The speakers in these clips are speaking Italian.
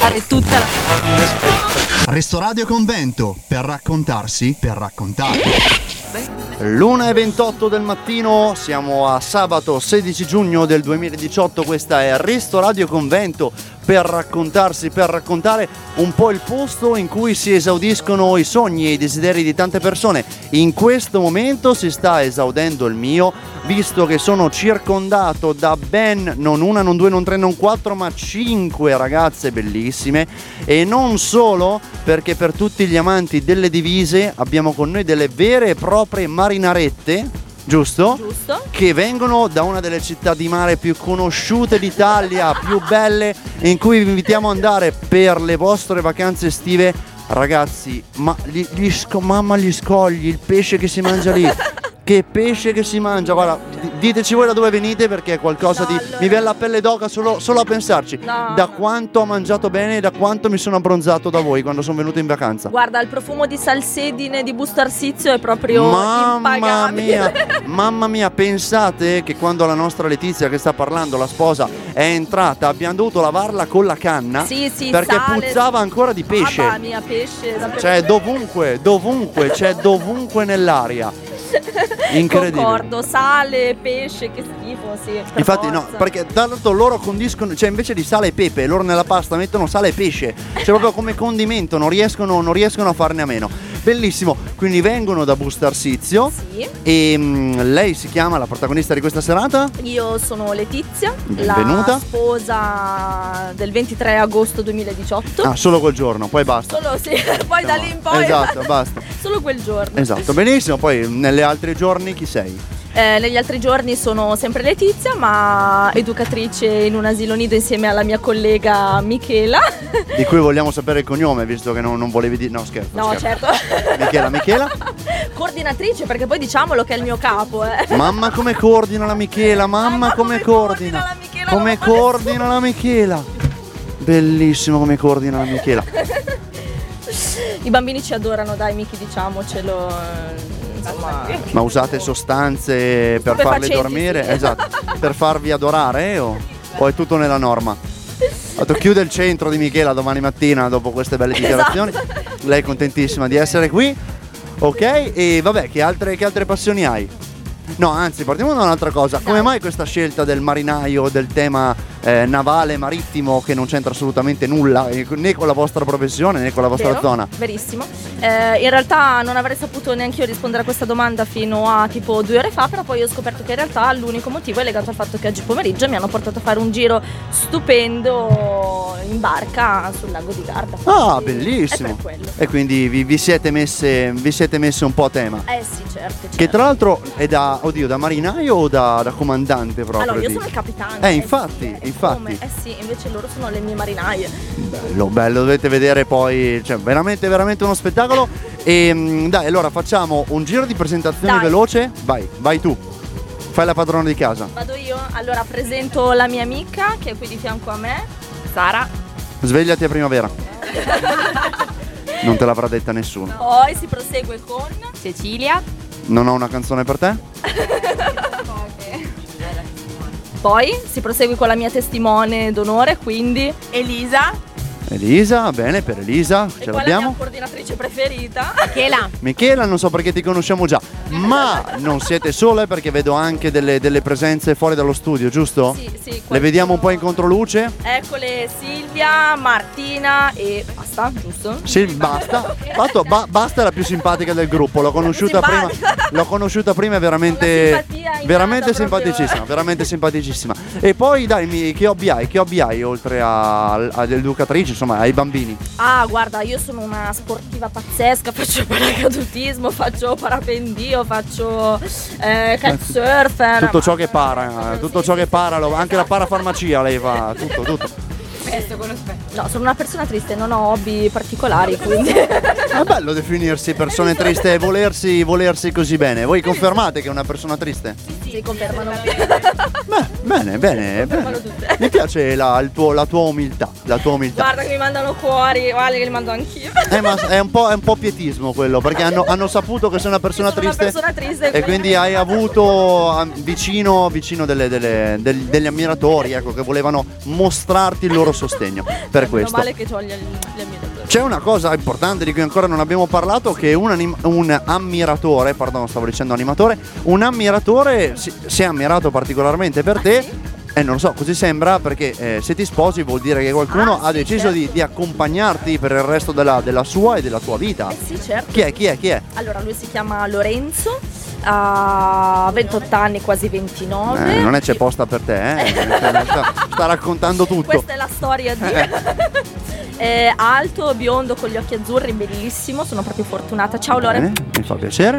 fare tutta la... Restoradio Convento, per raccontarsi, per raccontare. L'1:28 del mattino, siamo a sabato 16 giugno del 2018, questa è Restoradio Convento, per raccontarsi, per raccontare un po' il posto in cui si esaudiscono i sogni e i desideri di tante persone. In questo momento si sta esaudendo il mio, visto che sono circondato da ben non una, non due, non tre, non quattro, ma 5 ragazze bellissime. E non solo, perché per tutti gli amanti delle divise abbiamo con noi delle vere e proprie marinarette, giusto? Giusto. Che vengono da una delle città di mare più conosciute d'Italia, più belle, in cui vi invitiamo ad andare per le vostre vacanze estive. Ragazzi, ma mamma gli scogli, il pesce che si mangia lì. Che pesce che si mangia, guarda, diteci voi da dove venite, perché è qualcosa di... allora... Mi viene la pelle d'oca solo a pensarci. Da quanto ho mangiato bene e da quanto mi sono abbronzato da voi quando sono venuto in vacanza. Guarda, il profumo di salsedine di Busto Arsizio è proprio impagabile. Mamma mia, pensate che quando la nostra Letizia, che sta parlando, la sposa, è entrata, abbiamo dovuto lavarla con la canna. Sì, perché sale, puzzava ancora di pesce. Mamma mia, pesce. C'è dovunque, c'è dovunque nell'aria. Incredibile. Concordo, sale, pesce, che schifo, sì. Infatti no, perché tanto loro condiscono, cioè invece di sale e pepe, loro nella pasta mettono sale e pesce. Cioè proprio come condimento, non riescono a farne a meno. Bellissimo, quindi vengono da Busto Arsizio. Sì. E lei si chiama, la protagonista di questa serata? Io sono Letizia, benvenuta. La sposa del 23 agosto 2018. Ah, solo quel giorno, poi basta. Solo sì, poi da lì in poi. Esatto, basta. Solo quel giorno. Esatto, benissimo, poi negli altri giorni chi sei? Negli altri giorni sono sempre Letizia, ma educatrice in un asilo nido insieme alla mia collega Michela. Di cui vogliamo sapere il cognome, visto che non volevi dire... No, scherzo. No, scherzo. certo. Michela? Coordinatrice, perché poi diciamolo che è il mio capo, Mamma come coordina la Michela, mamma come coordina. La Michela, come coordina la Michela. Bellissimo come coordina la Michela. I bambini ci adorano, dai Miki, diciamocelo. Insomma. Ma usate sostanze per farli dormire? Sì. Esatto. Per farvi adorare o è tutto nella norma? Chiude il centro di Michela domani mattina dopo queste belle dichiarazioni. Esatto. Lei è contentissima di essere qui. Ok, e vabbè, che altre passioni hai? No, anzi, partiamo da un'altra cosa. Come mai questa scelta del marinaio, del tema navale, marittimo, che non c'entra assolutamente nulla né con la vostra professione né con la vostra zona? Verissimo. In realtà non avrei saputo neanche io rispondere a questa domanda fino a tipo 2 ore fa, però poi ho scoperto che in realtà l'unico motivo è legato al fatto che oggi pomeriggio mi hanno portato a fare un giro stupendo in barca sul lago di Garda. Ah, bellissimo. È per quello. E quindi vi siete messe un po' a tema. Sì, certo. Che tra l'altro è da marinaio o da comandante proprio? Allora, io sono il capitano. Infatti. Come? Sì, invece loro sono le mie marinaie. Bello, dovete vedere poi, cioè veramente uno spettacolo. E dai, allora facciamo un giro di presentazioni veloce. Vai tu. Fai la padrona di casa. Vado io. Allora presento la mia amica che è qui di fianco a me, Sara. Svegliati a primavera. Non te l'avrà detta nessuno. Poi si prosegue con Cecilia. Non ho una canzone per te? Poi si prosegue con la mia testimone d'onore, quindi Elisa. Elisa, bene, per Elisa ce l'abbiamo. La mia coordinatrice preferita, Michela, non so perché ti conosciamo già, ma non siete sole perché vedo anche delle presenze fuori dallo studio, giusto? Sì. Le vediamo un po' in controluce? Eccole, Silvia, Martina e basta, giusto? Sì, basta. Basta è la più simpatica del gruppo, l'ho conosciuta prima, è veramente simpaticissima. E poi dai, che hobby hai oltre all'educatrice, insomma, ai bambini? Ah, guarda, io sono una sportiva pazzesca, faccio paracadutismo, faccio parapendio, faccio kitesurf. Tutto ciò che para, anche la parafarmacia lei fa, tutto. No, sono una persona triste, non ho hobby particolari, quindi. È bello definirsi persone triste e volersi così bene. Voi confermate che è una persona triste? Sì, confermano. Bene. Mi piace la tua umiltà. Guarda che mi mandano cuori, guarda che li mando anch'io. Ma è un po' pietismo quello, perché hanno saputo che sei una persona triste. E quindi hai avuto vicino degli ammiratori, ecco, che volevano mostrarti il loro sostegno. Per per questo. Male che ho gli ammiratori. C'è una cosa importante di cui ancora non abbiamo parlato, che un ammiratore, pardon, stavo dicendo animatore, un ammiratore si è ammirato particolarmente per te. Sì? Non lo so, così sembra, perché se ti sposi vuol dire che qualcuno ha sì, deciso certo. di accompagnarti per il resto della sua e della tua vita. Sì, certo. Chi è? Allora, lui si chiama Lorenzo, ha 28 anni, quasi 29. Non c'è posta per te, sta raccontando tutto. Questa è la storia di... È alto, biondo, con gli occhi azzurri, bellissimo, sono proprio fortunata. Ciao Lore. Mi fa piacere.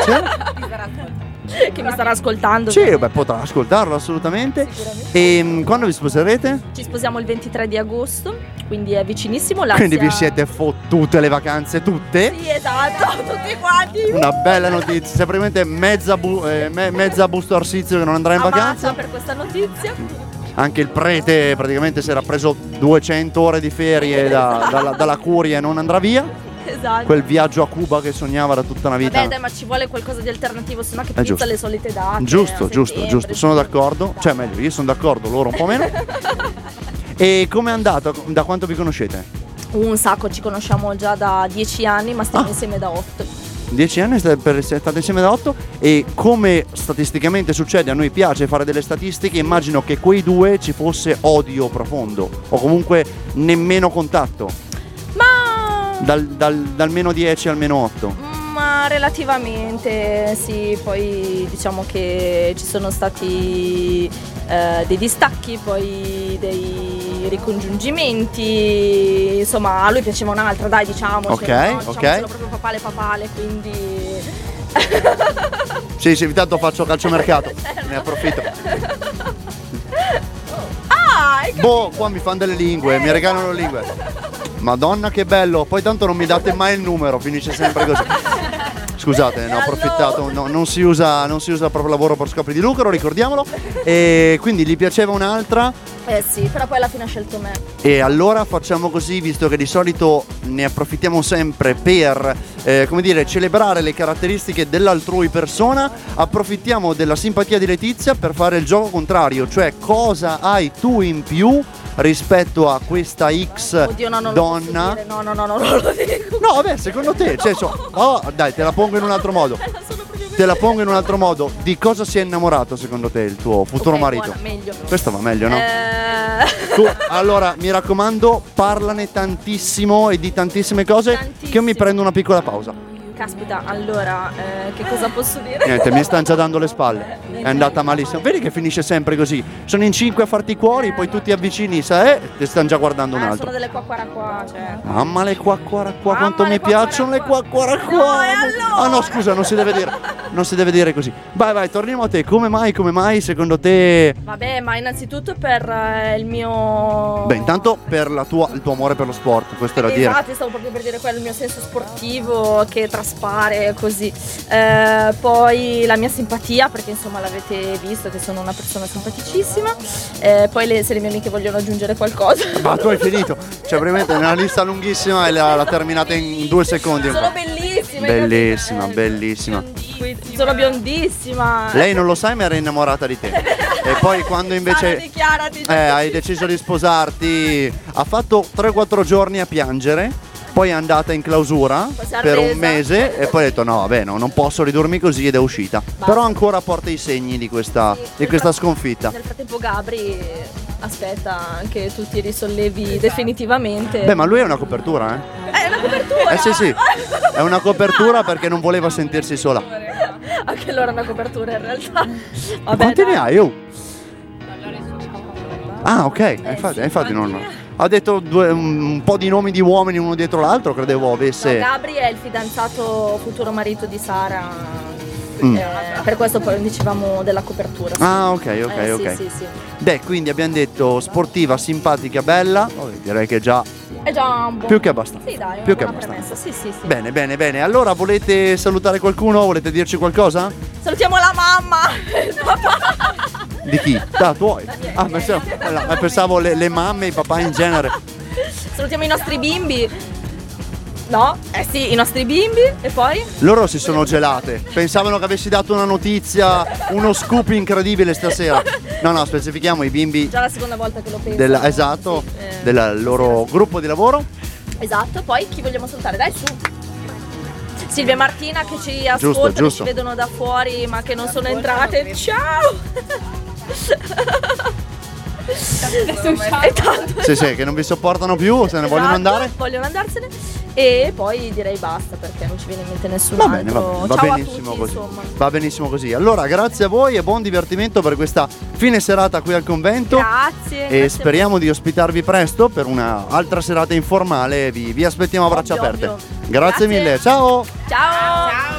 Che mi starà ascoltando. Sì, beh, potrà ascoltarlo assolutamente. Sicuramente. E quando vi sposerete? Ci sposiamo il 23 di agosto, quindi è vicinissimo. Quindi vi siete fottute le vacanze tutte? Sì, esatto, tutti quanti. Una bella notizia, c'è praticamente mezza busto arsizio che non andrà in Amata vacanza. per questa notizia. Anche il prete praticamente si era preso 200 ore di ferie dalla curia e non andrà via. Esatto. Quel viaggio a Cuba che sognava da tutta una vita. Vabbè, dai, ma ci vuole qualcosa di alternativo, sennò che È pizza giusto. le solite date. Giusto, a settembre, sono d'accordo. Cioè, meglio, io sono d'accordo, loro un po' meno. E com'è andato? Da quanto vi conoscete? Un sacco, ci conosciamo già da 10 anni, ma stiamo insieme da 8. 10 anni state insieme da 8. E come statisticamente succede, a noi piace fare delle statistiche, immagino che quei due ci fosse odio profondo o comunque nemmeno contatto. Ma Dal meno 10 al meno 8. Ma relativamente sì, poi diciamo che ci sono stati dei distacchi, poi dei ricongiungimenti, insomma a lui piaceva un'altra, dai, diciamo. Ok, no? ok. Diciamocelo proprio papale, quindi... Sì, intanto faccio calciomercato, ne approfitto. Boh, qua mi fanno delle lingue, mi regalano le lingue. Madonna che bello, poi tanto non mi date mai il numero, finisce sempre così. Scusate, ne ho approfittato, no, non si usa proprio lavoro per scopi di lucro, ricordiamolo. E quindi gli piaceva un'altra. Sì, però poi alla fine ha scelto me. E allora facciamo così, visto che di solito ne approfittiamo sempre per, come dire, celebrare le caratteristiche dell'altrui persona, approfittiamo della simpatia di Letizia per fare il gioco contrario, cioè cosa hai tu in più rispetto a questa X Oddio, no, non donna. Lo posso dire. No, non lo dico. No, vabbè, secondo te, cioè, dai, te la pongo in un altro modo. Di cosa si è innamorato secondo te il tuo futuro Ok, marito? buona, meglio. Questo va meglio, no? Tu, allora, mi raccomando, parlane tantissimo e di tantissime cose, Tantissimo. che io mi prendo una piccola pausa. Caspita, allora, che cosa posso dire? Niente, mi stanno già dando le spalle. È andata malissimo. Vedi che finisce sempre così. Sono in 5 a farti i cuori, poi tu ti avvicini, sai, ti stanno già guardando un altro. Sono delle qua, cioè. Mamma le qua, Mamma, quanto mi le piacciono le qua. No, e allora? Ah no, scusa, non si deve dire così. Vai, torniamo a te. Come mai secondo te? Vabbè, ma innanzitutto per il mio... Beh, intanto per il tuo amore per lo sport, questo è da dire. Esatto, stavo proprio per dire quello, il mio senso sportivo che traspare così. Poi la mia simpatia, perché insomma l'avete visto che sono una persona simpaticissima. Poi se le mie amiche vogliono aggiungere qualcosa. Ma tu hai finito. Cioè, veramente una lista lunghissima e l'ha terminata in 2 secondi. Sono bellissime. Bellissima, bellissima. Sono biondissima. Lei non lo sa, ma era innamorata di te. E poi quando invece Sara, dichiarati. hai deciso di sposarti, ha fatto 3-4 giorni a piangere, poi è andata in clausura Poi si è per un arresa. mese e poi ha detto no, vabbè, no, non posso ridurmi così, ed è uscita. Però ancora porta i segni di questa sconfitta. Nel frattempo Gabri aspetta che tu ti risollevi definitivamente. Beh, ma lui è una copertura, È una copertura! sì, è una copertura perché non voleva sentirsi sola. Anche allora è una copertura in realtà. Vabbè, Quanti dai. ne hai? Oh? Ah, ok, infatti non. Ha detto un po' di nomi di uomini uno dietro l'altro, credevo avesse. No, Gabri è il fidanzato, futuro marito di Sara. Per questo poi dicevamo della copertura. Sì. Ah, ok. Sì. Beh, quindi abbiamo detto sportiva, simpatica, bella. Direi che già È già un buon... più che abbastanza. Sì, dai, Più una che buona abbastanza. premessa. Sì. Bene. Allora, volete salutare qualcuno? Volete dirci qualcosa? Salutiamo la mamma, il papà. Di chi? Da tuoi. Ah, pensavo le mamme e i papà in genere. Salutiamo i nostri bimbi. No? Sì, i nostri bimbi e poi? Loro si sono gelate, pensavano che avessi dato una notizia, uno scoop incredibile stasera. No, specifichiamo i bimbi. Già la seconda volta che lo penso. Esatto, sì, del loro gruppo di lavoro. Esatto, poi chi vogliamo salutare? Dai, su. Silvia e Martina che ci ascoltano, giusto. ci vedono da fuori ma che non sono entrate. Ciao! Sì, che non vi sopportano più, se ne vogliono andare. Vogliono andarsene. E poi direi basta perché non ci viene in mente nessun Va bene, altro. va Ciao benissimo a tutti, così. insomma. Va benissimo così. Allora, grazie a voi e buon divertimento per questa fine serata qui al convento. Grazie. E speriamo di ospitarvi presto per un'altra serata informale. Vi aspettiamo a braccia aperte. Ovvio. Grazie mille, ciao! Ciao.